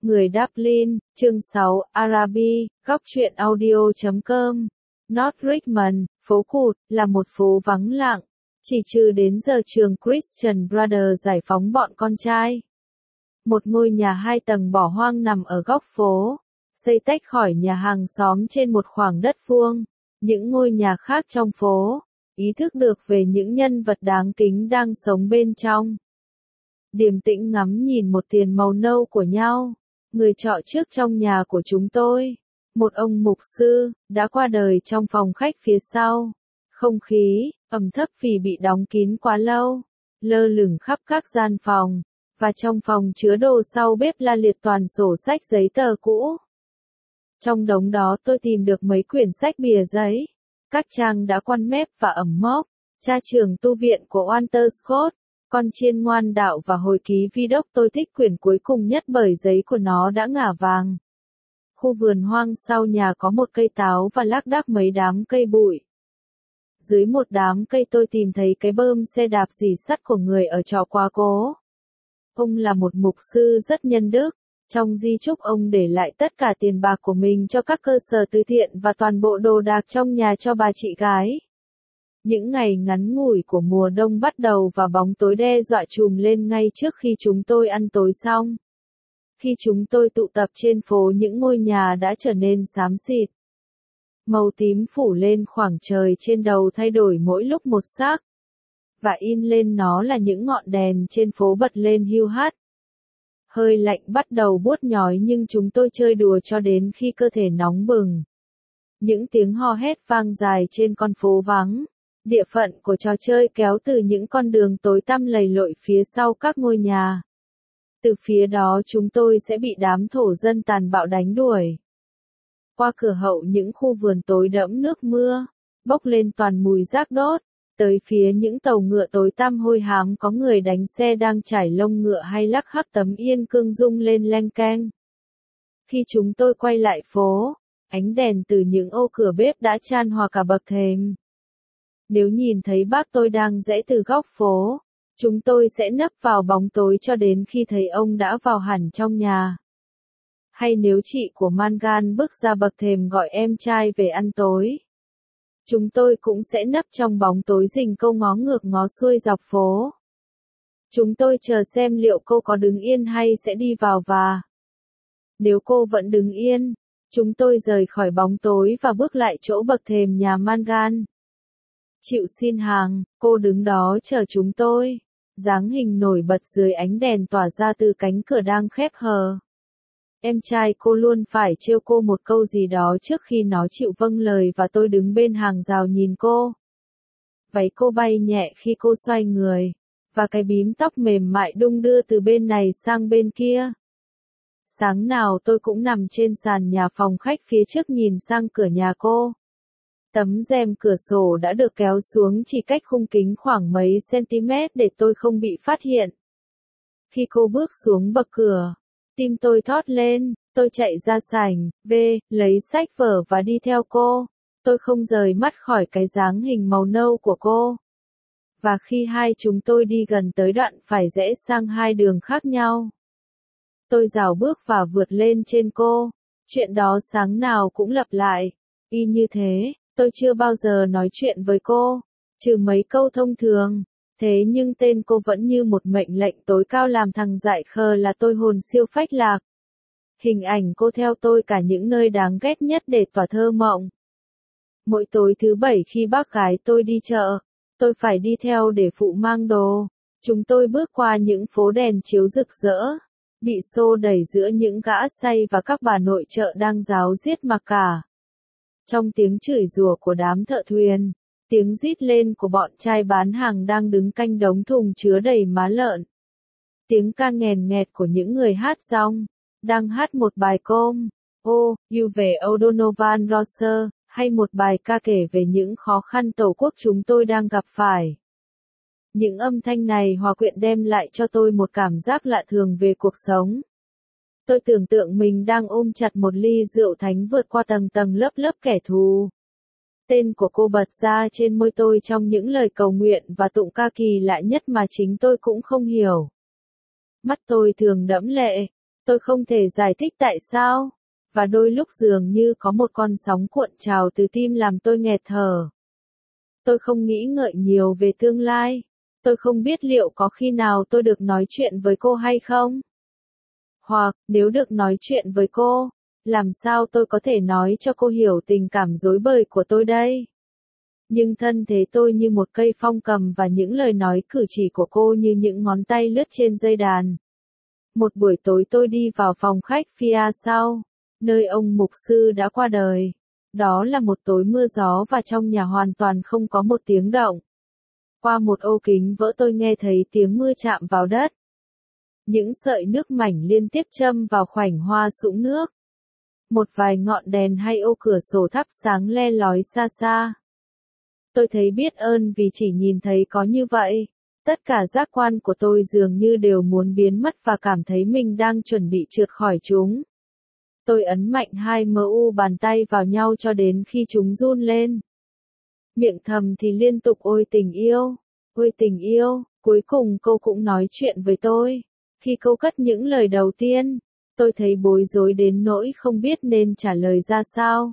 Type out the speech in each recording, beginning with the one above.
Người Dublin, chương 6, Arabi, góc truyện audio.com. North Richmond, phố Cụt, là một phố vắng lặng, chỉ trừ đến giờ trường Christian Brothers giải phóng bọn con trai. Một ngôi nhà 2 tầng bỏ hoang nằm ở góc phố, xây tách khỏi nhà hàng xóm trên một khoảng đất vuông. Những ngôi nhà khác trong phố, ý thức được về những nhân vật đáng kính đang sống bên trong. Điềm tĩnh ngắm nhìn một tiền màu nâu của nhau. Người trọ trước trong nhà của chúng tôi, một ông mục sư, đã qua đời trong phòng khách phía sau. Không khí ẩm thấp vì bị đóng kín quá lâu, lơ lửng khắp các gian phòng, và trong phòng chứa đồ sau bếp la liệt toàn sổ sách giấy tờ cũ. Trong đống đó tôi tìm được mấy quyển sách bìa giấy, các trang đã quăn mép và ẩm mốc, cha trường tu viện của Walter Scott, Con chiên ngoan đạo và hồi ký vi đốc. Tôi thích quyển cuối cùng nhất bởi giấy của nó đã ngả vàng. Khu vườn hoang sau nhà có một cây táo và lác đác mấy đám cây bụi. Dưới một đám cây tôi tìm thấy cái bơm xe đạp rỉ sắt của người ở trọ quá cố. Ông là một mục sư rất nhân đức. Trong di chúc ông để lại tất cả tiền bạc của mình cho các cơ sở từ thiện và toàn bộ đồ đạc trong nhà cho bà chị gái. Những ngày ngắn ngủi của mùa đông bắt đầu và bóng tối đe dọa trùm lên ngay trước khi chúng tôi ăn tối xong. Khi chúng tôi tụ tập trên phố, những ngôi nhà đã trở nên xám xịt. Màu tím phủ lên khoảng trời trên đầu thay đổi mỗi lúc một sắc. Và in lên nó là những ngọn đèn trên phố bật lên hiu hắt. Hơi lạnh bắt đầu buốt nhói nhưng chúng tôi chơi đùa cho đến khi cơ thể nóng bừng. Những tiếng hò hét vang dài trên con phố vắng. Địa phận của trò chơi kéo từ những con đường tối tăm lầy lội phía sau các ngôi nhà. Từ phía đó chúng tôi sẽ bị đám thổ dân tàn bạo đánh đuổi. Qua cửa hậu những khu vườn tối đẫm nước mưa, bốc lên toàn mùi rác đốt. Tới phía những tàu ngựa tối tăm hôi hám có người đánh xe đang trải lông ngựa hay lắc hắc tấm yên cương rung lên leng keng. Khi chúng tôi quay lại phố, ánh đèn từ những ô cửa bếp đã chan hòa cả bậc thềm. Nếu nhìn thấy bác tôi đang rẽ từ góc phố, chúng tôi sẽ nấp vào bóng tối cho đến khi thấy ông đã vào hẳn trong nhà. Hay nếu chị của Mangan bước ra bậc thềm gọi em trai về ăn tối, chúng tôi cũng sẽ nấp trong bóng tối rình câu ngó ngược ngó xuôi dọc phố. Chúng tôi chờ xem liệu cô có đứng yên hay sẽ đi vào và nếu cô vẫn đứng yên, chúng tôi rời khỏi bóng tối và bước lại chỗ bậc thềm nhà Mangan. Chịu xin hàng, cô đứng đó chờ chúng tôi. Dáng hình nổi bật dưới ánh đèn tỏa ra từ cánh cửa đang khép hờ. Em trai cô luôn phải trêu cô một câu gì đó trước khi nó chịu vâng lời và tôi đứng bên hàng rào nhìn cô. Váy cô bay nhẹ khi cô xoay người, và cái bím tóc mềm mại đung đưa từ bên này sang bên kia. Sáng nào tôi cũng nằm trên sàn nhà phòng khách phía trước nhìn sang cửa nhà cô. Tấm rèm cửa sổ đã được kéo xuống chỉ cách khung kính khoảng mấy cm để tôi không bị phát hiện. Khi cô bước xuống bậc cửa, tim tôi thót lên, tôi chạy ra sảnh, lấy sách vở và đi theo cô. Tôi không rời mắt khỏi cái dáng hình màu nâu của cô. Và khi hai chúng tôi đi gần tới đoạn phải rẽ sang hai đường khác nhau, tôi rảo bước và vượt lên trên cô. Chuyện đó sáng nào cũng lặp lại. Y như thế, tôi chưa bao giờ nói chuyện với cô, trừ mấy câu thông thường. Thế nhưng tên cô vẫn như một mệnh lệnh tối cao làm thằng dại khờ là tôi hồn siêu phách lạc. Hình ảnh cô theo tôi cả những nơi đáng ghét nhất để tỏa thơ mộng. Mỗi tối thứ Bảy khi bác gái tôi đi chợ, tôi phải đi theo để phụ mang đồ. Chúng tôi bước qua những phố đèn chiếu rực rỡ, bị xô đẩy giữa những gã say và các bà nội chợ đang ráo riết mặc cả. Trong tiếng chửi rủa của đám thợ thuyền, tiếng rít lên của bọn trai bán hàng đang đứng canh đống thùng chứa đầy má lợn. Tiếng ca nghèn nghẹt của những người hát rong, đang hát một bài com, You về O'Donovan Roser, hay một bài ca kể về những khó khăn tổ quốc chúng tôi đang gặp phải. Những âm thanh này hòa quyện đem lại cho tôi một cảm giác lạ thường về cuộc sống. Tôi tưởng tượng mình đang ôm chặt một ly rượu thánh vượt qua tầng tầng lớp lớp kẻ thù. Tên của cô bật ra trên môi tôi trong những lời cầu nguyện và tụng ca kỳ lạ nhất mà chính tôi cũng không hiểu. Mắt tôi thường đẫm lệ, Tôi không thể giải thích tại sao, và đôi lúc dường như có một con sóng cuộn trào từ tim làm tôi nghẹt thở. Tôi không nghĩ ngợi nhiều về tương lai. Tôi không biết liệu có khi nào tôi được nói chuyện với cô hay không. Hoặc, nếu được nói chuyện với cô, làm sao tôi có thể nói cho cô hiểu tình cảm rối bời của tôi đây? Nhưng thân thế tôi như một cây phong cầm và những lời nói cử chỉ của cô như những ngón tay lướt trên dây đàn. Một buổi tối tôi đi vào phòng khách phía sau, nơi ông mục sư đã qua đời. Đó là một tối mưa gió và trong nhà hoàn toàn không có một tiếng động. Qua một ô kính vỡ tôi nghe thấy tiếng mưa chạm vào đất. Những sợi nước mảnh liên tiếp châm vào khoảnh hoa sũng nước. Một vài ngọn đèn hay ô cửa sổ thắp sáng le lói xa xa. Tôi thấy biết ơn vì chỉ nhìn thấy có như vậy. Tất cả giác quan của tôi dường như đều muốn biến mất và cảm thấy mình đang chuẩn bị trượt khỏi chúng. Tôi ấn mạnh hai mu bàn tay vào nhau cho đến khi chúng run lên. Miệng thầm thì liên tục ôi tình yêu, cuối cùng cô cũng nói chuyện với tôi. Khi cô cất những lời đầu tiên, tôi thấy bối rối đến nỗi không biết nên trả lời ra sao.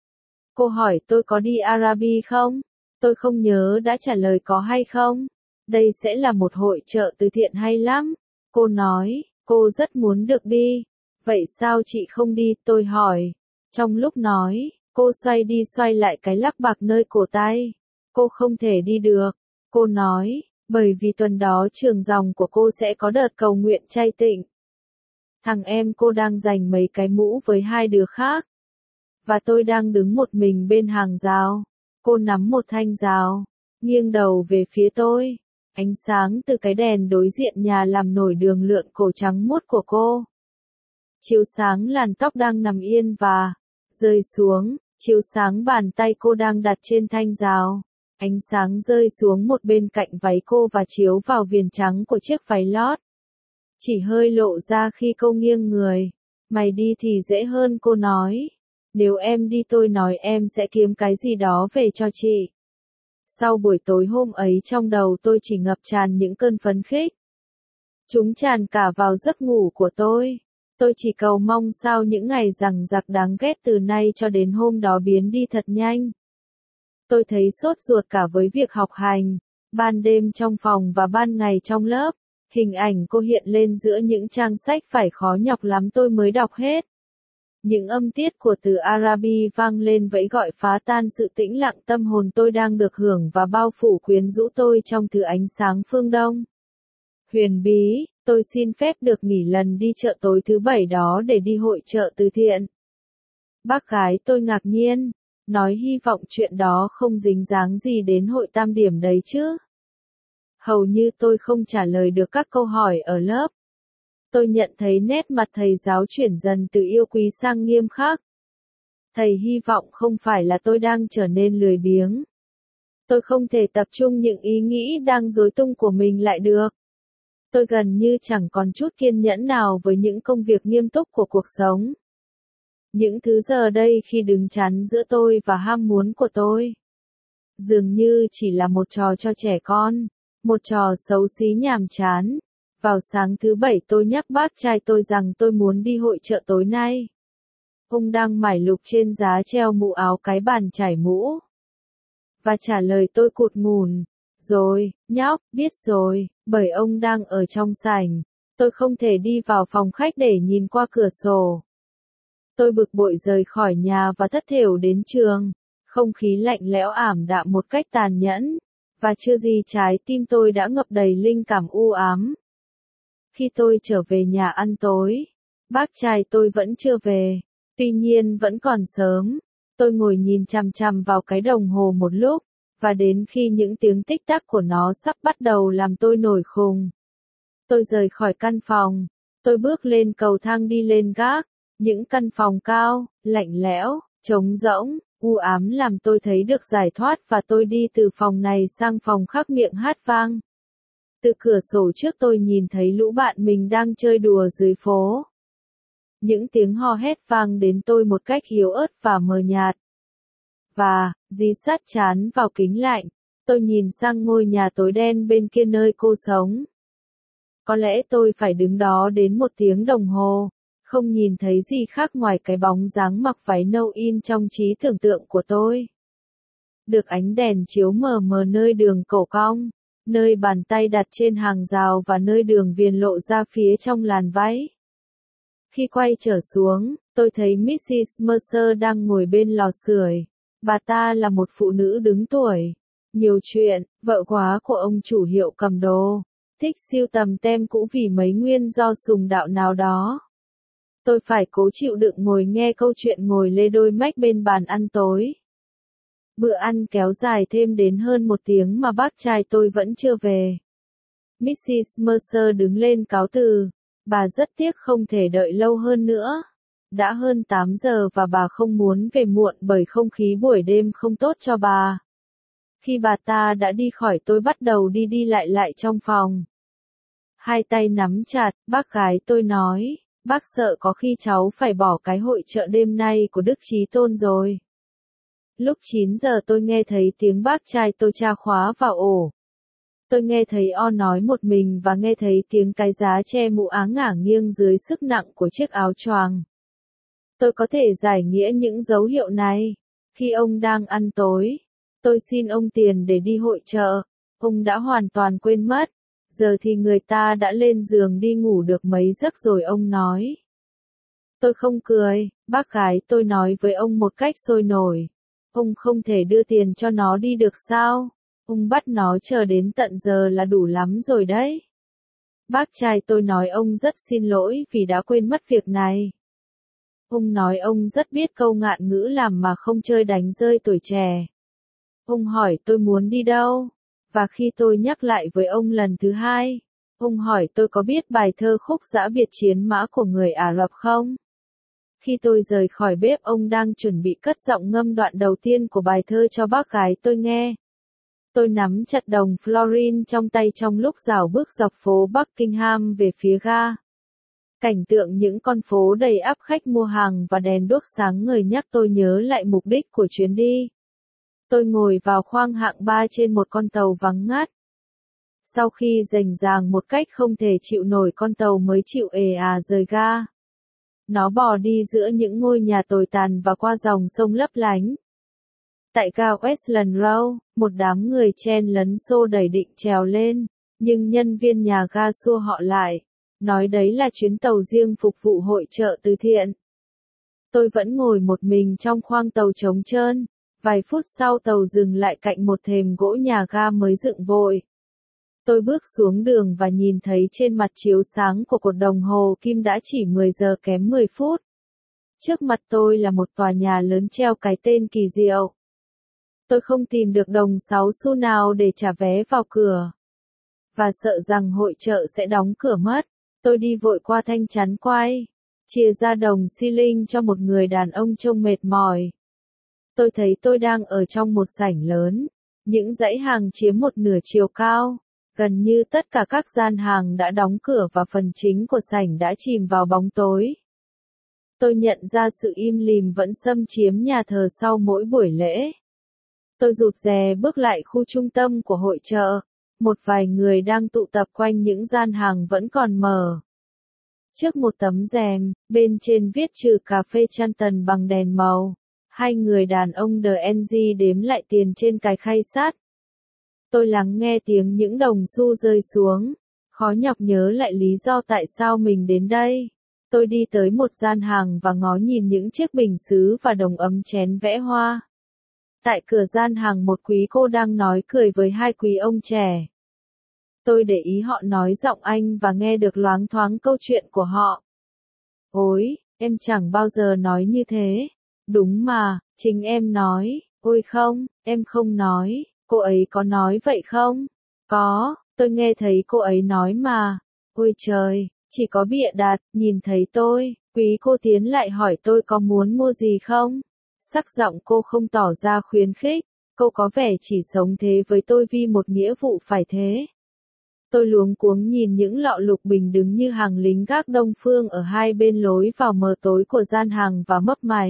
Cô hỏi tôi có đi Arabi không? Tôi không nhớ đã trả lời có hay không. Đây sẽ là một hội chợ từ thiện hay lắm. Cô nói, cô rất muốn được đi. Vậy sao chị không đi, tôi hỏi. Trong lúc nói, cô xoay đi xoay lại cái lắc bạc nơi cổ tay. Cô không thể đi được. Cô nói, bởi vì tuần đó trường dòng của cô sẽ có đợt cầu nguyện chay tịnh. Thằng em cô đang giành mấy cái mũ với hai đứa khác. Và tôi đang đứng một mình bên hàng rào. Cô nắm một thanh rào, nghiêng đầu về phía tôi. Ánh sáng từ cái đèn đối diện nhà làm nổi đường lượn cổ trắng muốt của cô. Chiếu sáng làn tóc đang nằm yên và rơi xuống, chiếu sáng bàn tay cô đang đặt trên thanh rào. Ánh sáng rơi xuống một bên cạnh váy cô và chiếu vào viền trắng của chiếc váy lót. Chỉ hơi lộ ra khi cô nghiêng người. Mày đi thì dễ hơn, cô nói. Nếu em đi tôi nói em sẽ kiếm cái gì đó về cho chị. Sau buổi tối hôm ấy trong đầu tôi chỉ ngập tràn những cơn phấn khích. Chúng tràn cả vào giấc ngủ của tôi. Tôi chỉ cầu mong sao những ngày giằng giặc đáng ghét từ nay cho đến hôm đó biến đi thật nhanh. Tôi thấy sốt ruột cả với việc học hành, ban đêm trong phòng và ban ngày trong lớp. Hình ảnh cô hiện lên giữa những trang sách phải khó nhọc lắm tôi mới đọc hết. Những âm tiết của từ Arabi vang lên vẫy gọi phá tan sự tĩnh lặng tâm hồn tôi đang được hưởng và bao phủ quyến rũ tôi trong thứ ánh sáng phương Đông. Huyền bí, tôi xin phép được nghỉ lần đi chợ tối thứ bảy đó để đi hội chợ từ thiện. Bác gái tôi ngạc nhiên, nói hy vọng chuyện đó không dính dáng gì đến hội tam điểm đấy chứ. Hầu như tôi không trả lời được các câu hỏi ở lớp. Tôi nhận thấy nét mặt thầy giáo chuyển dần từ yêu quý sang nghiêm khắc. Thầy hy vọng không phải là tôi đang trở nên lười biếng. Tôi không thể tập trung những ý nghĩ đang rối tung của mình lại được. Tôi gần như chẳng còn chút kiên nhẫn nào với những công việc nghiêm túc của cuộc sống. Những thứ giờ đây khi đứng chắn giữa tôi và ham muốn của tôi. Dường như chỉ là một trò cho trẻ con, một trò xấu xí nhàm chán. Vào sáng thứ bảy tôi nhắc bác trai tôi rằng tôi muốn đi hội chợ tối nay. Ông đang mải lục trên giá treo mũ áo cái bàn trải mũ. Và trả lời tôi cụt ngùn. Rồi, nhóc, biết rồi, bởi ông đang ở trong sảnh. Tôi không thể đi vào phòng khách để nhìn qua cửa sổ. Tôi bực bội rời khỏi nhà và thất thểu đến trường. Không khí lạnh lẽo ảm đạm một cách tàn nhẫn. Và chưa gì trái tim tôi đã ngập đầy linh cảm u ám. Khi tôi trở về nhà ăn tối, bác trai tôi vẫn chưa về. Tuy nhiên vẫn còn sớm. Tôi ngồi nhìn chằm chằm vào cái đồng hồ một lúc. Và đến khi những tiếng tích tắc của nó sắp bắt đầu làm tôi nổi khùng. Tôi rời khỏi căn phòng. Tôi bước lên cầu thang đi lên gác. Những căn phòng cao, lạnh lẽo, trống rỗng, u ám làm tôi thấy được giải thoát và tôi đi từ phòng này sang phòng khác miệng hát vang. Từ cửa sổ trước tôi nhìn thấy lũ bạn mình đang chơi đùa dưới phố. Những tiếng hò hét vang đến tôi một cách yếu ớt và mờ nhạt. Và, dí sát chán vào kính lạnh, tôi nhìn sang ngôi nhà tối đen bên kia nơi cô sống. Có lẽ tôi phải đứng đó đến 1 tiếng đồng hồ. Không nhìn thấy gì khác ngoài cái bóng dáng mặc váy nâu in trong trí tưởng tượng của tôi. Được ánh đèn chiếu mờ mờ nơi đường cổ cong, nơi bàn tay đặt trên hàng rào và nơi đường viền lộ ra phía trong làn váy. Khi quay trở xuống, tôi thấy Mrs. Mercer đang ngồi bên lò sưởi. Bà ta là một phụ nữ đứng tuổi, nhiều chuyện, vợ quá của ông chủ hiệu cầm đồ, thích sưu tầm tem cũ vì mấy nguyên do sùng đạo nào đó. Tôi phải cố chịu đựng ngồi nghe câu chuyện ngồi lê đôi mách bên bàn ăn tối. Bữa ăn kéo dài thêm đến hơn 1 tiếng mà bác trai tôi vẫn chưa về. Mrs. Mercer đứng lên cáo từ. Bà rất tiếc không thể đợi lâu hơn nữa. Đã hơn 8 giờ và bà không muốn về muộn bởi không khí buổi đêm không tốt cho bà. Khi bà ta đã đi khỏi tôi bắt đầu đi đi lại trong phòng. Hai tay nắm chặt, bác gái tôi nói, bác sợ có khi cháu phải bỏ cái hội chợ đêm nay của Đức Chí Tôn rồi. Lúc 9 giờ tôi nghe thấy tiếng bác trai tôi tra khóa vào ổ. Tôi nghe thấy O nói một mình và nghe thấy tiếng cái giá che mũ áng ngả nghiêng dưới sức nặng của chiếc áo choàng. Tôi có thể giải nghĩa những dấu hiệu này. Khi ông đang ăn tối, tôi xin ông tiền để đi hội chợ. Ông đã hoàn toàn quên mất. Giờ thì người ta đã lên giường đi ngủ được mấy giấc rồi ông nói. Tôi không cười, bác gái tôi nói với ông một cách sôi nổi. Ông không thể đưa tiền cho nó đi được sao? Ông bắt nó chờ đến tận giờ là đủ lắm rồi đấy. Bác trai tôi nói ông rất xin lỗi vì đã quên mất việc này. Ông nói ông rất biết câu ngạn ngữ làm mà không chơi đánh rơi tuổi trẻ. Ông hỏi tôi muốn đi đâu, và khi tôi nhắc lại với ông lần thứ hai, ông hỏi tôi có biết bài thơ Khúc Dã Biệt Chiến Mã của người Ả Rập không? Khi tôi rời khỏi bếp ông đang chuẩn bị cất giọng ngâm đoạn đầu tiên của bài thơ cho bác gái tôi nghe. Tôi nắm chặt đồng florin trong tay trong lúc rảo bước dọc phố Buckingham về phía ga. Cảnh tượng những con phố đầy ắp khách mua hàng và đèn đuốc sáng ngời nhắc tôi nhớ lại mục đích của chuyến đi. Tôi ngồi vào khoang hạng 3 trên một con tàu vắng ngắt. Sau khi rành ràng một cách không thể chịu nổi con tàu mới chịu ề rời ga. Nó bò đi giữa những ngôi nhà tồi tàn và qua dòng sông lấp lánh. Tại ga Westland Row, một đám người chen lấn xô đẩy định trèo lên, nhưng nhân viên nhà ga xua họ lại, nói đấy là chuyến tàu riêng phục vụ hội chợ từ thiện. Tôi vẫn ngồi một mình trong khoang tàu trống trơn, vài phút sau tàu dừng lại cạnh một thềm gỗ nhà ga mới dựng vội. Tôi bước xuống đường và nhìn thấy trên mặt chiếu sáng của cột đồng hồ kim đã chỉ 10 giờ kém 10 phút. Trước mặt tôi là một tòa nhà lớn treo cái tên kỳ diệu. Tôi không tìm được đồng 6 xu nào để trả vé vào cửa. Và sợ rằng hội chợ sẽ đóng cửa mất, tôi đi vội qua thanh chắn quay, chia ra đồng xi linh cho một người đàn ông trông mệt mỏi. Tôi thấy tôi đang ở trong một sảnh lớn, những dãy hàng chiếm một nửa chiều cao. Gần như tất cả các gian hàng đã đóng cửa và phần chính của sảnh đã chìm vào bóng tối. Tôi nhận ra sự im lìm vẫn xâm chiếm nhà thờ sau mỗi buổi lễ. Tôi rụt rè bước lại khu trung tâm của hội chợ. Một vài người đang tụ tập quanh những gian hàng vẫn còn mở. Trước một tấm rèm, bên trên viết trừ cà phê Chanton bằng đèn màu. Hai người đàn ông DNG đếm lại tiền trên cái khay sắt. Tôi lắng nghe tiếng những đồng xu rơi xuống, khó nhọc nhớ lại lý do tại sao mình đến đây. Tôi đi tới một gian hàng và ngó nhìn những chiếc bình sứ và đồng ấm chén vẽ hoa. Tại cửa gian hàng một quý cô đang nói cười với hai quý ông trẻ. Tôi để ý họ nói giọng Anh và nghe được loáng thoáng câu chuyện của họ. Ôi, em chẳng bao giờ nói như thế. Đúng mà, chính em nói. Ôi không, em không nói. Cô ấy có nói vậy không? Có, tôi nghe thấy cô ấy nói mà. Ôi trời, chỉ có bịa đặt, nhìn thấy tôi, quý cô tiến lại hỏi tôi có muốn mua gì không? Sắc giọng cô không tỏ ra khuyến khích, cô có vẻ chỉ sống thế với tôi vì một nghĩa vụ phải thế. Tôi luống cuống nhìn những lọ lục bình đứng như hàng lính gác đông phương ở hai bên lối vào mờ tối của gian hàng và mấp máy.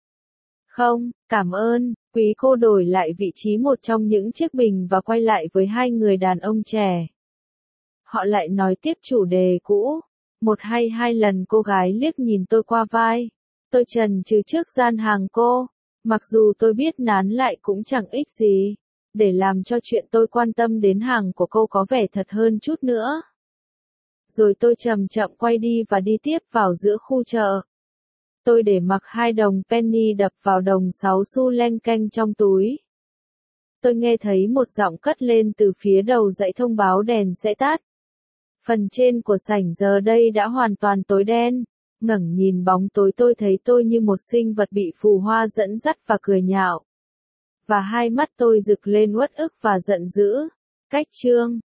Không, cảm ơn, quý cô đổi lại vị trí một trong những chiếc bình và quay lại với hai người đàn ông trẻ. Họ lại nói tiếp chủ đề cũ, Một hay hai lần cô gái liếc nhìn tôi qua vai. Tôi chần chừ trước gian hàng cô. Mặc dù tôi biết nán lại cũng chẳng ích gì. Để làm cho chuyện tôi quan tâm đến hàng của cô có vẻ thật hơn chút nữa. Rồi tôi chậm chậm quay đi và đi tiếp vào giữa khu chợ. Tôi để mặc 2 đồng penny đập vào đồng 6 xu leng keng trong túi. Tôi nghe thấy một giọng cất lên từ phía đầu dãy thông báo đèn sẽ tắt. Phần trên của sảnh giờ đây đã hoàn toàn tối đen. Ngẩng nhìn bóng tối tôi thấy tôi như một sinh vật bị phù hoa dẫn dắt và cười nhạo. Và hai mắt tôi rực lên uất ức và giận dữ. Cách chương